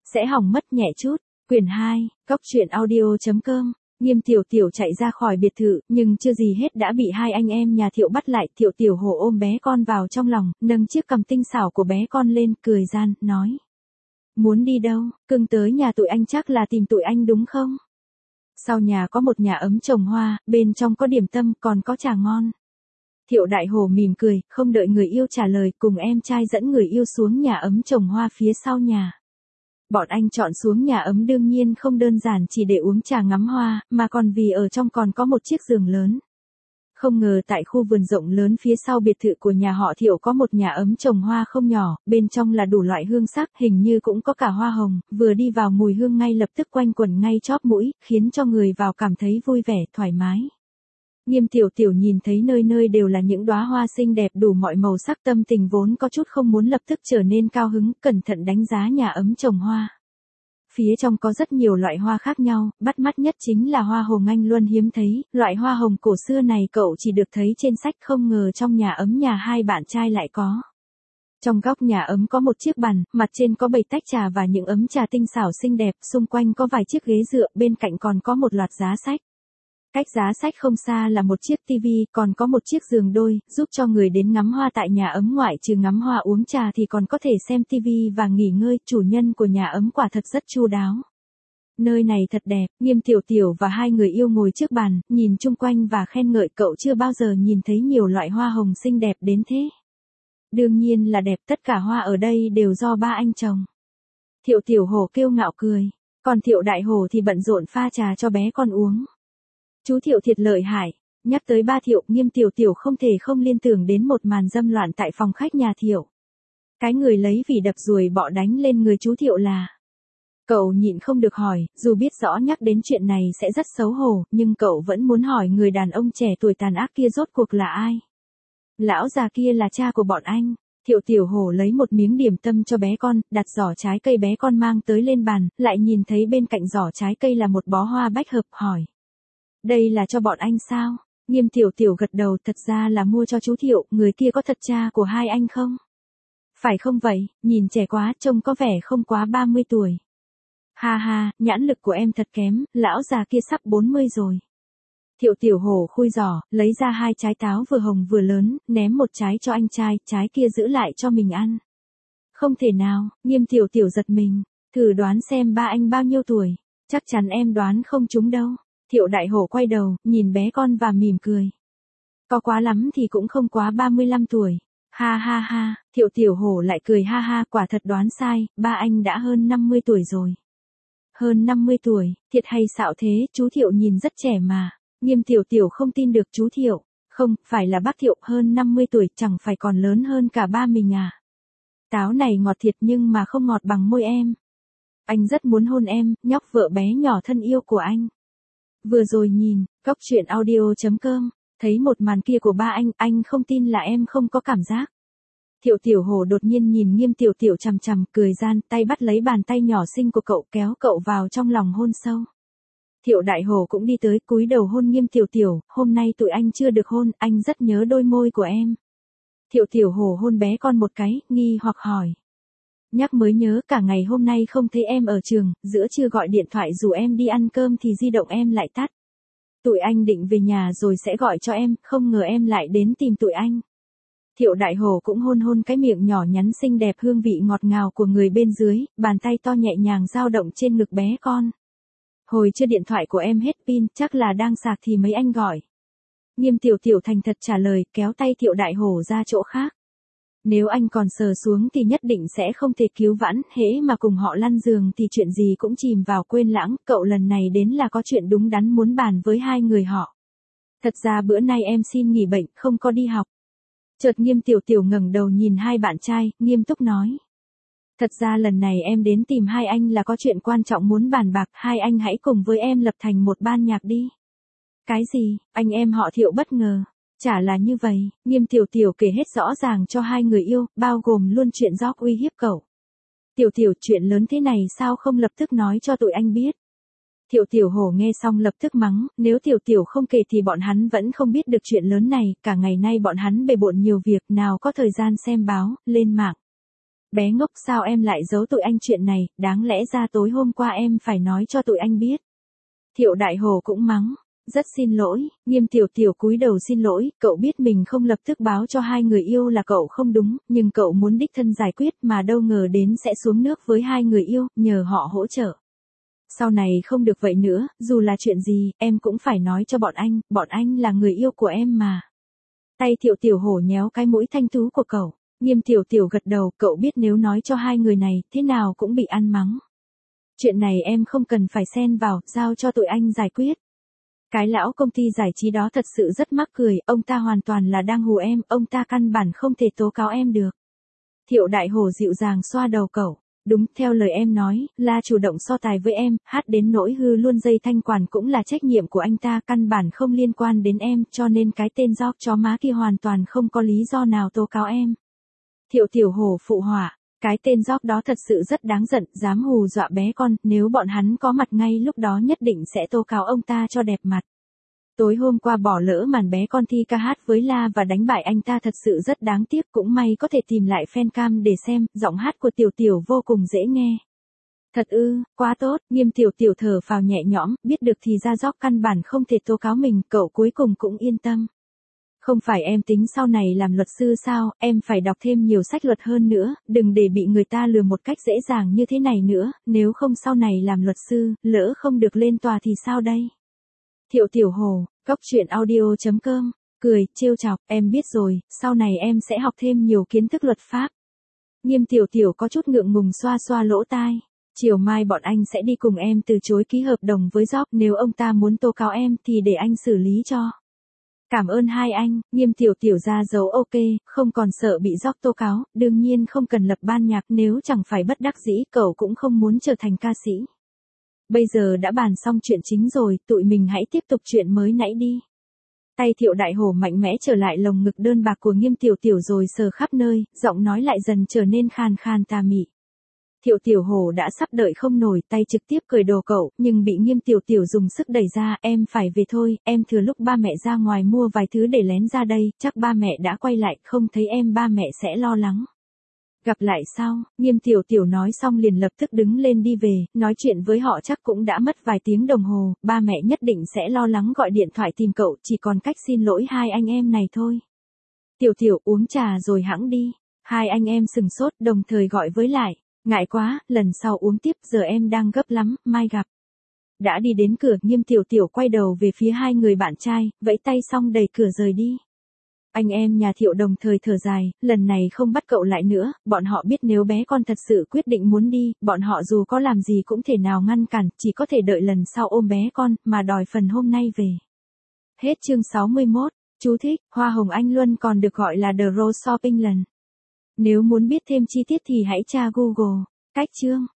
sẽ hỏng mất nhẹ chút. Quyển 2, Cốc truyện audio.com. Nghiêm Tiểu Tiểu chạy ra khỏi biệt thự, nhưng chưa gì hết đã bị hai anh em nhà Thiệu bắt lại. Thiệu Tiểu Hổ ôm bé con vào trong lòng, nâng chiếc cằm tinh xảo của bé con lên, cười gian, nói. Muốn đi đâu, cưng tới nhà tụi anh chắc là tìm tụi anh đúng không? Sau nhà có một nhà ấm trồng hoa, bên trong có điểm tâm, còn có trà ngon. Thiệu Đại Hổ mỉm cười, không đợi người yêu trả lời, cùng em trai dẫn người yêu xuống nhà ấm trồng hoa phía sau nhà. Bọn anh chọn xuống nhà ấm đương nhiên không đơn giản chỉ để uống trà ngắm hoa, mà còn vì ở trong còn có một chiếc giường lớn. Không ngờ tại khu vườn rộng lớn phía sau biệt thự của nhà họ Thiệu có một nhà ấm trồng hoa không nhỏ, bên trong là đủ loại hương sắc, hình như cũng có cả hoa hồng, vừa đi vào mùi hương ngay lập tức quanh quẩn ngay chóp mũi, khiến cho người vào cảm thấy vui vẻ, thoải mái. Nghiêm Tiểu Tiểu nhìn thấy nơi nơi đều là những đóa hoa xinh đẹp đủ mọi màu sắc, tâm tình vốn có chút không muốn lập tức trở nên cao hứng, cẩn thận đánh giá nhà ấm trồng hoa. Phía trong có rất nhiều loại hoa khác nhau, bắt mắt nhất chính là hoa hồng anh luân hiếm thấy, loại hoa hồng cổ xưa này cậu chỉ được thấy trên sách, không ngờ trong nhà ấm nhà hai bạn trai lại có. Trong góc nhà ấm có một chiếc bàn, mặt trên có bày tách trà và những ấm trà tinh xảo xinh đẹp, xung quanh có vài chiếc ghế dựa, bên cạnh còn có một loạt giá sách. Cách giá sách không xa là một chiếc tivi, còn có một chiếc giường đôi, giúp cho người đến ngắm hoa tại nhà ấm ngoại trừ ngắm hoa uống trà thì còn có thể xem tivi và nghỉ ngơi. Chủ nhân của nhà ấm quả thật rất chu đáo. Nơi này thật đẹp. Nghiêm Tiểu Tiểu và hai người yêu ngồi trước bàn, nhìn chung quanh và khen ngợi, cậu chưa bao giờ nhìn thấy nhiều loại hoa hồng xinh đẹp đến thế. Đương nhiên là đẹp, tất cả hoa ở đây đều do ba anh trồng. Thiệu Tiểu Hổ kiêu ngạo cười, còn Thiệu Đại Hổ thì bận rộn pha trà cho bé con uống. Chú Thiệu thiệt lợi hại. Nhắc tới ba Thiệu, Nghiêm Tiểu Tiểu không thể không liên tưởng đến một màn dâm loạn tại phòng khách nhà Thiệu. Cái người lấy vỉ đập ruồi bọ đánh lên người chú Thiệu là. Cậu nhịn không được hỏi, dù biết rõ nhắc đến chuyện này sẽ rất xấu hổ, nhưng cậu vẫn muốn hỏi người đàn ông trẻ tuổi tàn ác kia rốt cuộc là ai. Lão già kia là cha của bọn anh. Thiệu Tiểu Hổ lấy một miếng điểm tâm cho bé con, đặt giỏ trái cây bé con mang tới lên bàn, lại nhìn thấy bên cạnh giỏ trái cây là một bó hoa bách hợp, hỏi. Đây là cho bọn anh sao? Nghiêm Tiểu Tiểu gật đầu, thật ra là mua cho chú Thiệu, người kia có thật cha của hai anh không? Phải không vậy, nhìn trẻ quá, trông có vẻ không quá 30 tuổi. Ha ha, nhãn lực của em thật kém, lão già kia sắp 40 rồi. Thiệu Tiểu Hổ khui giỏ, lấy ra hai trái táo vừa hồng vừa lớn, ném một trái cho anh trai, trái kia giữ lại cho mình ăn. Không thể nào, Nghiêm Tiểu Tiểu giật mình, thử đoán xem ba anh bao nhiêu tuổi, chắc chắn em đoán không trúng đâu. Thiệu Đại Hổ quay đầu, nhìn bé con và mỉm cười. Có quá lắm thì cũng không quá 35 tuổi. Ha ha ha, Thiệu Tiểu Hổ lại cười ha ha, quả thật đoán sai, ba anh đã hơn 50 tuổi rồi. Hơn 50 tuổi, thiệt hay xạo thế, chú Thiệu nhìn rất trẻ mà. Nghiêm Tiểu Tiểu không tin được chú Thiệu. Không, phải là bác Thiệu, hơn 50 tuổi, chẳng phải còn lớn hơn cả ba mình à. Táo này ngọt thiệt nhưng mà không ngọt bằng môi em. Anh rất muốn hôn em, nhóc vợ bé nhỏ thân yêu của anh. Vừa rồi nhìn, Cốc truyện audio.com, thấy một màn kia của ba anh không tin là em không có cảm giác. Thiệu Tiểu Hổ đột nhiên nhìn Nghiêm Tiểu Tiểu chằm chằm, cười gian, tay bắt lấy bàn tay nhỏ xinh của cậu, kéo cậu vào trong lòng hôn sâu. Thiệu Đại Hổ cũng đi tới, cúi đầu hôn Nghiêm Tiểu Tiểu, hôm nay tụi anh chưa được hôn, anh rất nhớ đôi môi của em. Thiệu Tiểu Hổ hôn bé con một cái, nghi hoặc hỏi. Nhắc mới nhớ, cả ngày hôm nay không thấy em ở trường, giữa trưa gọi điện thoại rủ em đi ăn cơm thì di động em lại tắt. Tụi anh định về nhà rồi sẽ gọi cho em, không ngờ em lại đến tìm tụi anh. Thiệu Đại Hổ cũng hôn hôn cái miệng nhỏ nhắn xinh đẹp hương vị ngọt ngào của người bên dưới, bàn tay to nhẹ nhàng dao động trên ngực bé con. Hồi chưa điện thoại của em hết pin, chắc là đang sạc thì mấy anh gọi. Nghiêm Tiểu Tiểu thành thật trả lời, kéo tay Thiệu Đại Hổ ra chỗ khác. Nếu anh còn sờ xuống thì nhất định sẽ không thể cứu vãn, hễ mà cùng họ lăn giường thì chuyện gì cũng chìm vào quên lãng, cậu lần này đến là có chuyện đúng đắn muốn bàn với hai người họ. Thật ra bữa nay em xin nghỉ bệnh, không có đi học. Chợt Nghiêm Tiểu Tiểu ngẩng đầu nhìn hai bạn trai, nghiêm túc nói. Thật ra lần này em đến tìm hai anh là có chuyện quan trọng muốn bàn bạc, hai anh hãy cùng với em lập thành một ban nhạc đi. Cái gì, anh em họ Thiệu bất ngờ. Chả là như vậy, Nghiêm Tiểu Tiểu kể hết rõ ràng cho hai người yêu, bao gồm luôn chuyện George uy hiếp cậu. Tiểu Tiểu, chuyện lớn thế này sao không lập tức nói cho tụi anh biết. Thiệu Tiểu Hổ nghe xong lập tức mắng, nếu Tiểu Tiểu không kể thì bọn hắn vẫn không biết được chuyện lớn này, cả ngày nay bọn hắn bề bộn nhiều việc, nào có thời gian xem báo, lên mạng. Bé ngốc sao em lại giấu tụi anh chuyện này, đáng lẽ ra tối hôm qua em phải nói cho tụi anh biết. Thiệu Đại Hồ cũng mắng. Rất xin lỗi, Nghiêm Tiểu Tiểu cúi đầu xin lỗi, cậu biết mình không lập tức báo cho hai người yêu là cậu không đúng, nhưng cậu muốn đích thân giải quyết mà đâu ngờ đến sẽ xuống nước với hai người yêu, nhờ họ hỗ trợ. Sau này không được vậy nữa, dù là chuyện gì, em cũng phải nói cho bọn anh là người yêu của em mà. Tay Thiệu Tiểu Hổ nhéo cái mũi thanh tú của cậu, Nghiêm Tiểu Tiểu gật đầu, cậu biết nếu nói cho hai người này, thế nào cũng bị ăn mắng. Chuyện này em không cần phải xen vào, giao cho tụi anh giải quyết. Cái lão công ty giải trí đó thật sự rất mắc cười, ông ta hoàn toàn là đang hù em, ông ta căn bản không thể tố cáo em được. Thiệu Đại Hồ dịu dàng xoa đầu cậu. Đúng, theo lời em nói, là chủ động so tài với em, hát đến nỗi hư luôn dây thanh quản cũng là trách nhiệm của anh ta, căn bản không liên quan đến em, cho nên cái tên gióc chó má kia hoàn toàn không có lý do nào tố cáo em. Thiệu Tiểu Hổ phụ họa, cái tên gióc đó thật sự rất đáng giận, dám hù dọa bé con, nếu bọn hắn có mặt ngay lúc đó nhất định sẽ tố cáo ông ta cho đẹp mặt. Tối hôm qua bỏ lỡ màn bé con thi ca hát với La và đánh bại anh ta thật sự rất đáng tiếc, cũng may có thể tìm lại fan cam để xem, giọng hát của Tiểu Tiểu vô cùng dễ nghe. Thật ư, quá tốt, Nghiêm Tiểu Tiểu thở phào nhẹ nhõm, biết được thì ra gióc căn bản không thể tố cáo mình, cậu cuối cùng cũng yên tâm. Không phải em tính sau này làm luật sư sao, em phải đọc thêm nhiều sách luật hơn nữa, đừng để bị người ta lừa một cách dễ dàng như thế này nữa, nếu không sau này làm luật sư, lỡ không được lên tòa thì sao đây? Thiệu Tiểu Hồ, goctruyện.audio.com, cười, trêu chọc, em biết rồi, sau này em sẽ học thêm nhiều kiến thức luật pháp. Nghiêm Tiểu Tiểu có chút ngượng ngùng xoa xoa lỗ tai. Chiều mai bọn anh sẽ đi cùng em từ chối ký hợp đồng với Job, nếu ông ta muốn tố cáo em thì để anh xử lý cho. Cảm ơn hai anh, Nghiêm Tiểu Tiểu ra dấu ok, không còn sợ bị Job tố cáo, đương nhiên không cần lập ban nhạc, nếu chẳng phải bất đắc dĩ cậu cũng không muốn trở thành ca sĩ. Bây giờ đã bàn xong chuyện chính rồi, tụi mình hãy tiếp tục chuyện mới nãy đi. Tay Thiệu Đại Hổ mạnh mẽ trở lại lồng ngực đơn bạc của Nghiêm Tiểu Tiểu rồi sờ khắp nơi, giọng nói lại dần trở nên khàn khàn tà mị. Thiệu Tiểu Hổ đã sắp đợi không nổi, tay trực tiếp cởi đồ cậu, nhưng bị Nghiêm Tiểu Tiểu dùng sức đẩy ra, em phải về thôi, em thừa lúc ba mẹ ra ngoài mua vài thứ để lén ra đây, chắc ba mẹ đã quay lại, không thấy em ba mẹ sẽ lo lắng. Gặp lại sau, Nghiêm Tiểu Tiểu nói xong liền lập tức đứng lên đi về, nói chuyện với họ chắc cũng đã mất vài tiếng đồng hồ, ba mẹ nhất định sẽ lo lắng gọi điện thoại tìm cậu, chỉ còn cách xin lỗi hai anh em này thôi. Tiểu Tiểu uống trà rồi hẵng đi, hai anh em sừng sốt đồng thời gọi với lại, ngại quá, lần sau uống tiếp, giờ em đang gấp lắm, mai gặp. Đã đi đến cửa, Nghiêm Tiểu Tiểu quay đầu về phía hai người bạn trai, vẫy tay xong đẩy cửa rời đi. Anh em nhà Thiệu đồng thời thở dài, lần này không bắt cậu lại nữa, bọn họ biết nếu bé con thật sự quyết định muốn đi, bọn họ dù có làm gì cũng thể nào ngăn cản, chỉ có thể đợi lần sau ôm bé con, mà đòi phần hôm nay về. Hết chương 61, chú thích, Hoa hồng Anh Luân còn được gọi là The Rose of England. Nếu muốn biết thêm chi tiết thì hãy tra Google, cách chương.